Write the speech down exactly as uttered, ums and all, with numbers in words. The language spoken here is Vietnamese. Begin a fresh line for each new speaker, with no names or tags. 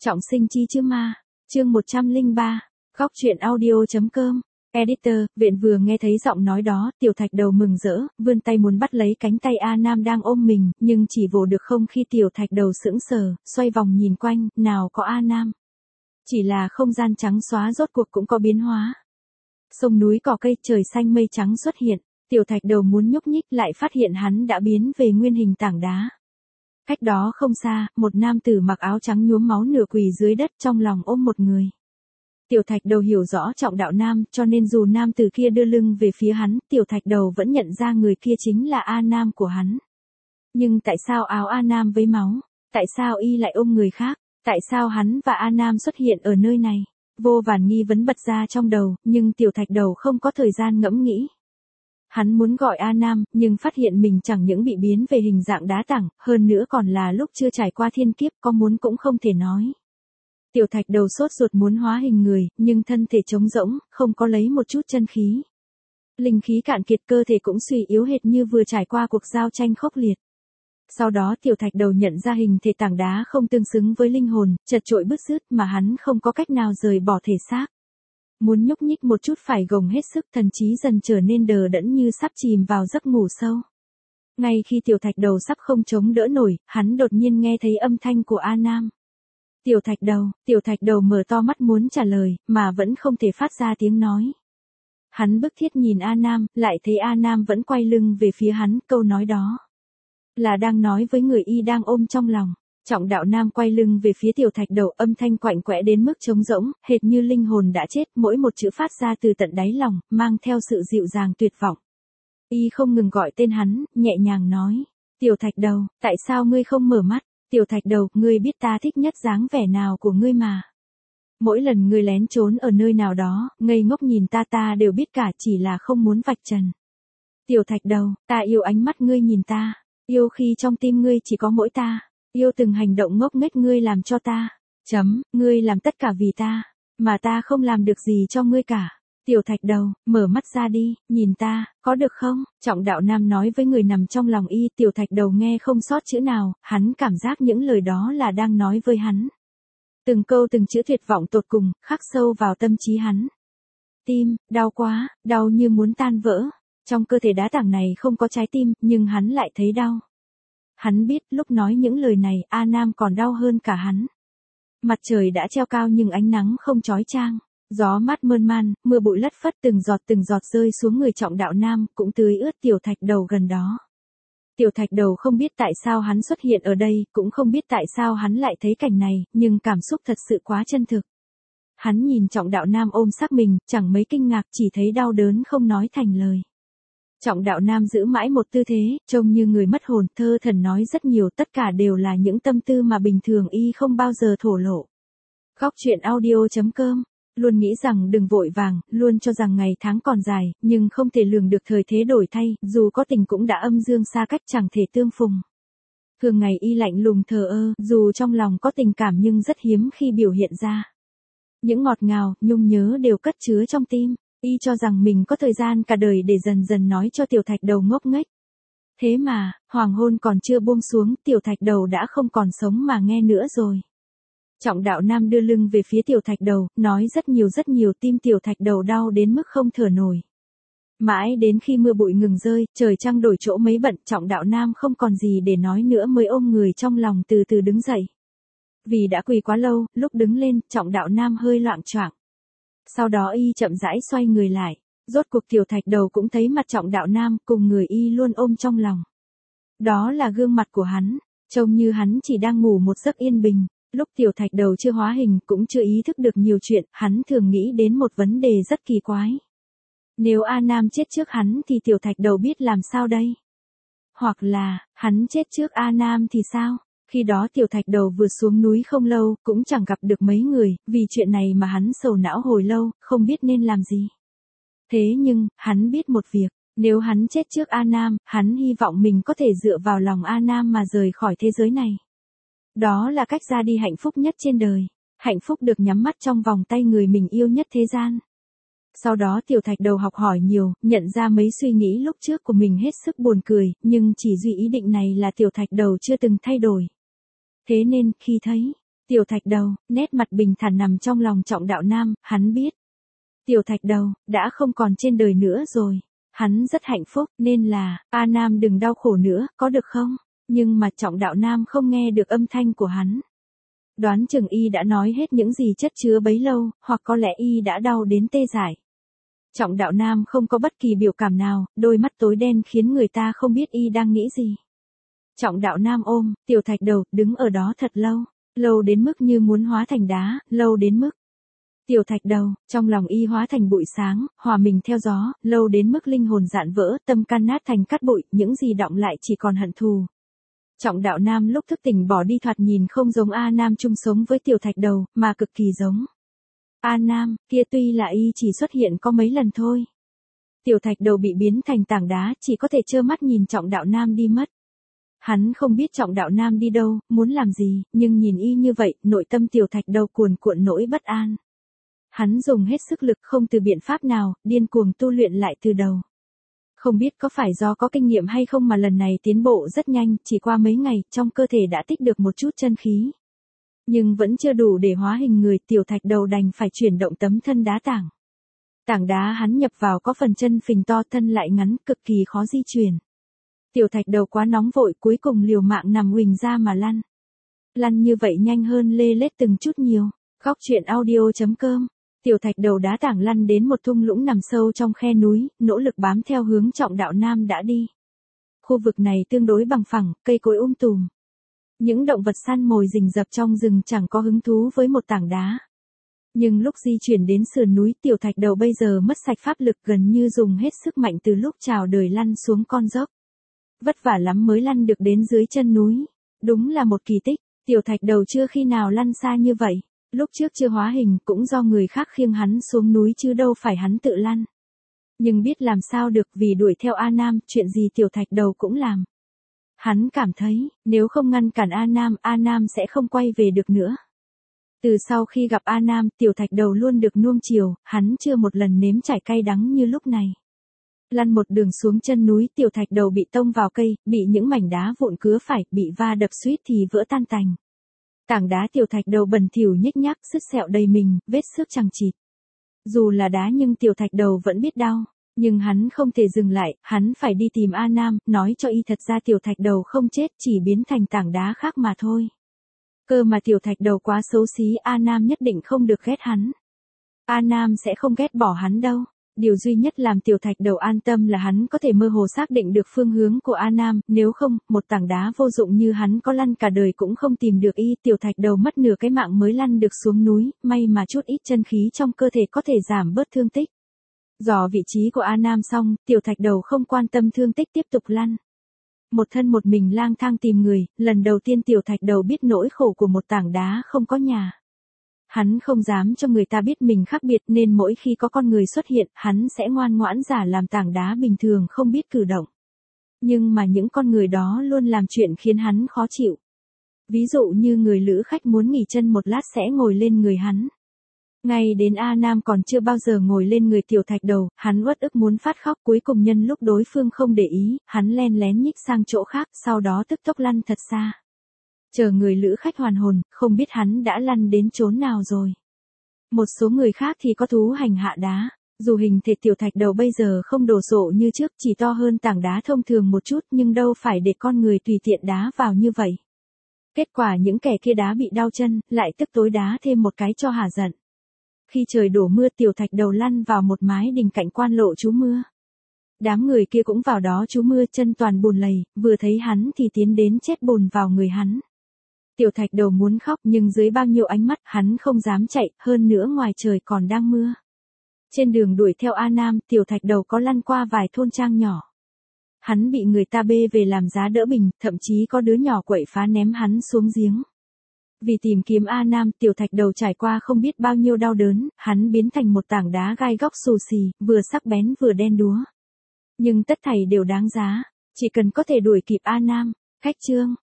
Trọng sinh chi chứ ma, chương một trăm lẻ ba, góc truyện audio.com, editor, viện vừa nghe thấy giọng nói đó, Tiểu Thạch Đầu mừng rỡ, vươn tay muốn bắt lấy cánh tay A Nam đang ôm mình, nhưng chỉ vồ được không khi Tiểu Thạch Đầu sững sờ, xoay vòng nhìn quanh, nào có A Nam. Chỉ là không gian trắng xóa rốt cuộc cũng có biến hóa. Sông núi cỏ cây trời xanh mây trắng xuất hiện, Tiểu Thạch Đầu muốn nhúc nhích lại phát hiện hắn đã biến về nguyên hình tảng đá. Cách đó không xa, một nam tử mặc áo trắng nhuốm máu nửa quỳ dưới đất trong lòng ôm một người. Tiểu Thạch Đầu hiểu rõ Trọng Đạo Nam, cho nên dù nam tử kia đưa lưng về phía hắn, Tiểu Thạch Đầu vẫn nhận ra người kia chính là A Nam của hắn. Nhưng tại sao áo A Nam với máu? Tại sao y lại ôm người khác? Tại sao hắn và A Nam xuất hiện ở nơi này? Vô vàn nghi vấn bật ra trong đầu, nhưng Tiểu Thạch Đầu không có thời gian ngẫm nghĩ. Hắn muốn gọi A Nam, nhưng phát hiện mình chẳng những bị biến về hình dạng đá tảng, hơn nữa còn là lúc chưa trải qua thiên kiếp, có muốn cũng không thể nói. Tiểu Thạch Đầu sốt ruột muốn hóa hình người, nhưng thân thể trống rỗng, không có lấy một chút chân khí. Linh khí cạn kiệt, cơ thể cũng suy yếu hệt như vừa trải qua cuộc giao tranh khốc liệt. Sau đó Tiểu Thạch Đầu nhận ra hình thể tảng đá không tương xứng với linh hồn, chật chội bứt rứt mà hắn không có cách nào rời bỏ thể xác. Muốn nhúc nhích một chút phải gồng hết sức, thần trí dần trở nên đờ đẫn như sắp chìm vào giấc ngủ sâu. Ngay khi Tiểu Thạch Đầu sắp không chống đỡ nổi, hắn đột nhiên nghe thấy âm thanh của A Nam. Tiểu Thạch Đầu, Tiểu Thạch Đầu mở to mắt muốn trả lời, mà vẫn không thể phát ra tiếng nói. Hắn bức thiết nhìn A Nam, lại thấy A Nam vẫn quay lưng về phía hắn, câu nói đó là đang nói với người y đang ôm trong lòng. Trọng Đạo Nam quay lưng về phía Tiểu Thạch Đầu, âm thanh quạnh quẽ đến mức trống rỗng, hệt như linh hồn đã chết, mỗi một chữ phát ra từ tận đáy lòng, mang theo sự dịu dàng tuyệt vọng. Y không ngừng gọi tên hắn, nhẹ nhàng nói, Tiểu Thạch Đầu, tại sao ngươi không mở mắt? Tiểu Thạch Đầu, ngươi biết ta thích nhất dáng vẻ nào của ngươi mà. Mỗi lần ngươi lén trốn ở nơi nào đó, ngây ngốc nhìn ta ta đều biết cả, chỉ là không muốn vạch trần. Tiểu Thạch Đầu, ta yêu ánh mắt ngươi nhìn ta, yêu khi trong tim ngươi chỉ có mỗi ta. Yêu từng hành động ngốc nghếch ngươi làm cho ta. Chấm, ngươi làm tất cả vì ta, mà ta không làm được gì cho ngươi cả. Tiểu Thạch Đầu, mở mắt ra đi, nhìn ta, có được không? Trọng Đạo Nam nói với người nằm trong lòng y. Tiểu Thạch Đầu nghe không sót chữ nào, hắn cảm giác những lời đó là đang nói với hắn. Từng câu từng chữ tuyệt vọng tột cùng, khắc sâu vào tâm trí hắn. Tim, đau quá, đau như muốn tan vỡ. Trong cơ thể đá tảng này không có trái tim, nhưng hắn lại thấy đau. Hắn biết lúc nói những lời này, A Nam còn đau hơn cả hắn. Mặt trời đã treo cao nhưng ánh nắng không chói chang. Gió mát mơn man, mưa bụi lất phất, từng giọt từng giọt rơi xuống người Trọng Đạo Nam, cũng tưới ướt Tiểu Thạch Đầu gần đó. Tiểu Thạch Đầu không biết tại sao hắn xuất hiện ở đây, cũng không biết tại sao hắn lại thấy cảnh này, nhưng cảm xúc thật sự quá chân thực. Hắn nhìn Trọng Đạo Nam ôm xác mình, chẳng mấy kinh ngạc, chỉ thấy đau đớn không nói thành lời. Trọng Đạo Nam giữ mãi một tư thế, trông như người mất hồn, thơ thẩn nói rất nhiều, tất cả đều là những tâm tư mà bình thường y không bao giờ thổ lộ. Góc truyện audio.com, luôn nghĩ rằng đừng vội vàng, luôn cho rằng ngày tháng còn dài, nhưng không thể lường được thời thế đổi thay, dù có tình cũng đã âm dương xa cách chẳng thể tương phùng. Thường ngày y lạnh lùng thờ ơ, dù trong lòng có tình cảm nhưng rất hiếm khi biểu hiện ra. Những ngọt ngào, nhung nhớ đều cất chứa trong tim. Y cho rằng mình có thời gian cả đời để dần dần nói cho Tiểu Thạch Đầu ngốc nghếch. Thế mà, hoàng hôn còn chưa buông xuống, Tiểu Thạch Đầu đã không còn sống mà nghe nữa rồi. Trọng Đạo Nam đưa lưng về phía Tiểu Thạch Đầu, nói rất nhiều rất nhiều, tim Tiểu Thạch Đầu đau đến mức không thở nổi. Mãi đến khi mưa bụi ngừng rơi, trời trăng đổi chỗ mấy bận, Trọng Đạo Nam không còn gì để nói nữa mới ôm người trong lòng từ từ đứng dậy. Vì đã quỳ quá lâu, lúc đứng lên, Trọng Đạo Nam hơi loạng choạng. Sau đó y chậm rãi xoay người lại, rốt cuộc Tiểu Thạch Đầu cũng thấy mặt Trọng Đạo Nam, cùng người y luôn ôm trong lòng. Đó là gương mặt của hắn, trông như hắn chỉ đang ngủ một giấc yên bình. Lúc Tiểu Thạch Đầu chưa hóa hình, cũng chưa ý thức được nhiều chuyện, hắn thường nghĩ đến một vấn đề rất kỳ quái. Nếu A Nam chết trước hắn thì Tiểu Thạch Đầu biết làm sao đây? Hoặc là, hắn chết trước A Nam thì sao? Khi đó Tiểu Thạch Đầu vừa xuống núi không lâu, cũng chẳng gặp được mấy người, vì chuyện này mà hắn sầu não hồi lâu, không biết nên làm gì. Thế nhưng, hắn biết một việc, nếu hắn chết trước A Nam, hắn hy vọng mình có thể dựa vào lòng A Nam mà rời khỏi thế giới này. Đó là cách ra đi hạnh phúc nhất trên đời, hạnh phúc được nhắm mắt trong vòng tay người mình yêu nhất thế gian. Sau đó Tiểu Thạch Đầu học hỏi nhiều, nhận ra mấy suy nghĩ lúc trước của mình hết sức buồn cười, nhưng chỉ duy ý định này là Tiểu Thạch Đầu chưa từng thay đổi. Thế nên, khi thấy Tiểu thạch đầu, nét mặt bình thản nằm trong lòng Trọng Đạo Nam, hắn biết. Tiểu thạch đầu, đã không còn trên đời nữa rồi. Hắn rất hạnh phúc, nên là, A Nam đừng đau khổ nữa, có được không? Nhưng mà Trọng Đạo Nam không nghe được âm thanh của hắn. Đoán chừng y đã nói hết những gì chất chứa bấy lâu, hoặc có lẽ y đã đau đến tê dại. Trọng Đạo Nam không có bất kỳ biểu cảm nào, đôi mắt tối đen khiến người ta không biết y đang nghĩ gì. Trọng Đạo Nam ôm, tiểu thạch đầu, đứng ở đó thật lâu, lâu đến mức như muốn hóa thành đá, lâu đến mức. Tiểu thạch đầu, trong lòng y hóa thành bụi sáng, hòa mình theo gió, lâu đến mức linh hồn dạn vỡ, tâm can nát thành cát bụi, những gì đọng lại chỉ còn hận thù. Trọng Đạo Nam lúc thức tỉnh bỏ đi thoạt nhìn không giống A Nam chung sống với tiểu thạch đầu, mà cực kỳ giống. A Nam, kia tuy là y chỉ xuất hiện có mấy lần thôi. Tiểu thạch đầu bị biến thành tảng đá, chỉ có thể trơ mắt nhìn Trọng Đạo Nam đi mất. Hắn không biết Trọng Đạo Nam đi đâu, muốn làm gì, nhưng nhìn y như vậy, nội tâm tiểu thạch đầu cuồn cuộn nỗi bất an. Hắn dùng hết sức lực không từ biện pháp nào, điên cuồng tu luyện lại từ đầu. Không biết có phải do có kinh nghiệm hay không mà lần này tiến bộ rất nhanh, chỉ qua mấy ngày, trong cơ thể đã tích được một chút chân khí. Nhưng vẫn chưa đủ để hóa hình người, tiểu thạch đầu đành phải chuyển động tấm thân đá tảng. Tảng đá hắn nhập vào có phần chân phình to, thân lại ngắn, cực kỳ khó di chuyển. Tiểu thạch đầu quá nóng vội, cuối cùng liều mạng nằm huỳnh ra mà lăn. Lăn như vậy nhanh hơn lê lết từng chút nhiều. Góc truyện audio chấm com. Tiểu thạch đầu đá tảng lăn đến một thung lũng nằm sâu trong khe núi, nỗ lực bám theo hướng Trọng Đạo Nam đã đi. Khu vực này tương đối bằng phẳng, cây cối um tùm. Những động vật săn mồi rình rập trong rừng chẳng có hứng thú với một tảng đá. Nhưng lúc di chuyển đến sườn núi, tiểu thạch đầu bây giờ mất sạch pháp lực, gần như dùng hết sức mạnh từ lúc chào đời lăn xuống con dốc. Vất vả lắm mới lăn được đến dưới chân núi. Đúng là một kỳ tích, tiểu thạch đầu chưa khi nào lăn xa như vậy. Lúc trước chưa hóa hình cũng do người khác khiêng hắn xuống núi chứ đâu phải hắn tự lăn. Nhưng biết làm sao được, vì đuổi theo A Nam, chuyện gì tiểu thạch đầu cũng làm. Hắn cảm thấy, nếu không ngăn cản A Nam, A Nam sẽ không quay về được nữa. Từ sau khi gặp A Nam, tiểu thạch đầu luôn được nuông chiều, hắn chưa một lần nếm trải cay đắng như lúc này. Lăn một đường xuống chân núi, tiểu thạch đầu bị tông vào cây, bị những mảnh đá vụn cứa phải, bị va đập suýt thì vỡ tan tành. Tảng đá tiểu thạch đầu bẩn thỉu nhếch nhác, sứt sẹo đầy mình, vết xước chằng chịt. Dù là đá nhưng tiểu thạch đầu vẫn biết đau, nhưng hắn không thể dừng lại, hắn phải đi tìm A Nam, nói cho y thật ra tiểu thạch đầu không chết, chỉ biến thành tảng đá khác mà thôi. Cơ mà tiểu thạch đầu quá xấu xí, A Nam nhất định không được ghét hắn. A Nam sẽ không ghét bỏ hắn đâu. Điều duy nhất làm tiểu thạch đầu an tâm là hắn có thể mơ hồ xác định được phương hướng của A Nam, nếu không, một tảng đá vô dụng như hắn có lăn cả đời cũng không tìm được y. Tiểu thạch đầu mất nửa cái mạng mới lăn được xuống núi, may mà chút ít chân khí trong cơ thể có thể giảm bớt thương tích. Dò vị trí của A Nam xong, tiểu thạch đầu không quan tâm thương tích tiếp tục lăn. Một thân một mình lang thang tìm người, lần đầu tiên tiểu thạch đầu biết nỗi khổ của một tảng đá không có nhà. Hắn không dám cho người ta biết mình khác biệt nên mỗi khi có con người xuất hiện, hắn sẽ ngoan ngoãn giả làm tảng đá bình thường không biết cử động. Nhưng mà những con người đó luôn làm chuyện khiến hắn khó chịu. Ví dụ như người lữ khách muốn nghỉ chân một lát sẽ ngồi lên người hắn. Ngay đến A Nam còn chưa bao giờ ngồi lên người tiểu thạch đầu, hắn uất ức muốn phát khóc, cuối cùng nhân lúc đối phương không để ý, hắn len lén nhích sang chỗ khác, sau đó tức tốc lăn thật xa. Chờ người lữ khách hoàn hồn, không biết hắn đã lăn đến chốn nào rồi. Một số người khác thì có thú hành hạ đá, dù hình thể tiểu thạch đầu bây giờ không đồ sộ như trước, chỉ to hơn tảng đá thông thường một chút, nhưng đâu phải để con người tùy tiện đá vào như vậy. Kết quả những kẻ kia đá bị đau chân, lại tức tối đá thêm một cái cho hả giận. Khi trời đổ mưa, tiểu thạch đầu lăn vào một mái đình cạnh quan lộ trú mưa. Đám người kia cũng vào đó trú mưa, chân toàn bùn lầy, vừa thấy hắn thì tiến đến chết bùn vào người hắn. Tiểu thạch đầu muốn khóc nhưng dưới bao nhiêu ánh mắt hắn không dám chạy, hơn nữa ngoài trời còn đang mưa. Trên đường đuổi theo A Nam, tiểu thạch đầu có lăn qua vài thôn trang nhỏ. Hắn bị người ta bê về làm giá đỡ bình, thậm chí có đứa nhỏ quậy phá ném hắn xuống giếng. Vì tìm kiếm A Nam, tiểu thạch đầu trải qua không biết bao nhiêu đau đớn, hắn biến thành một tảng đá gai góc xù xì, vừa sắc bén vừa đen đúa. Nhưng tất thảy đều đáng giá, chỉ cần có thể đuổi kịp A Nam. Khách chương